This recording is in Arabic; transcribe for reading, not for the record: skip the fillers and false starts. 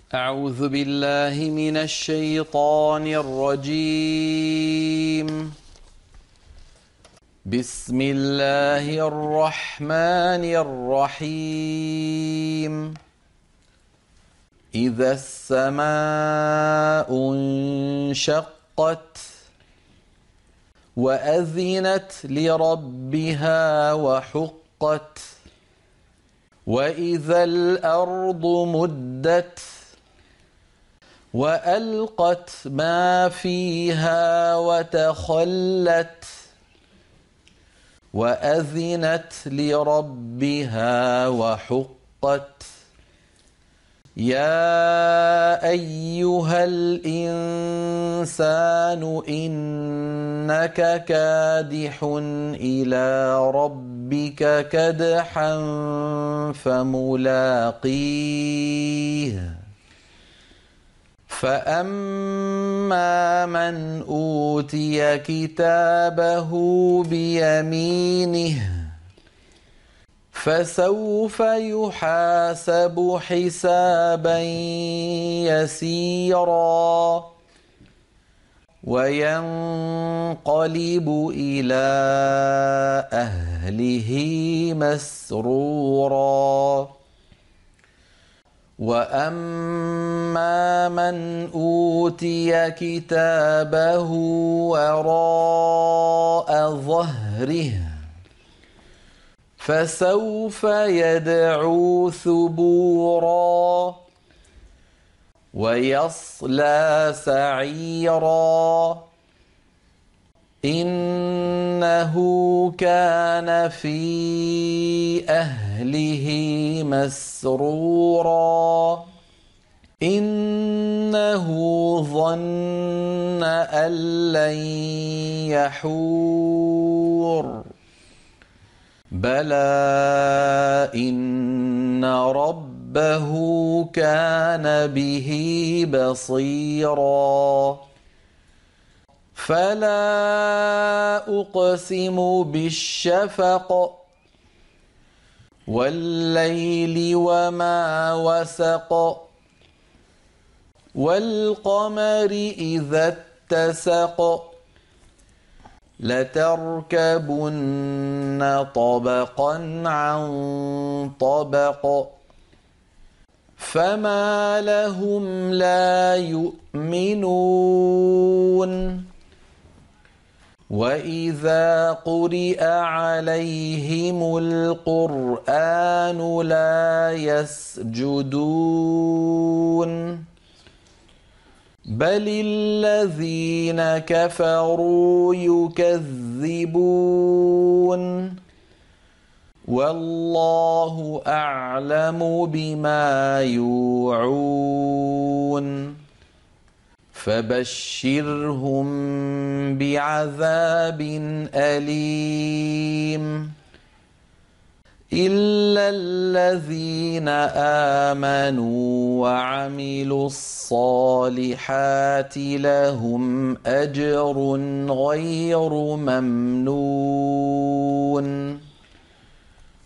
أعوذ بالله من الشيطان الرجيم. بسم الله الرحمن الرحيم. إذا السماء انشقت وأذنت لربها وحقت وإذا الأرض مدت وألقت ما فيها وتخلت وأذنت لربها وحقت. يا أيها الإنسان إنك كادح إلى ربك كدحا فملاقيه. فأما من أوتي كتابه بيمينه فسوف يحاسب حسابا يسيرا وينقلب إلى أهله مسرورا. وأما من أوتي كتابه وراء ظهره فسوف يدعو ثبورا ويصلى سعيرا إنه كان في أهله مسرورا إنه ظن أن لن يحور بلى إن ربه كان به بصيرا. فلا أقسم بالشفق والليل وما وسق والقمر إذا اتسق لتركبن طبقا عن طبق فما لهم لا يؤمنون وإذا قرئ عليهم القرآن لا يسجدون بل الذين كفروا يكذبون والله أعلم بما يوعون فبشرهم بعذاب أليم إلا الذين آمنوا وعملوا الصالحات لهم أجر غير ممنون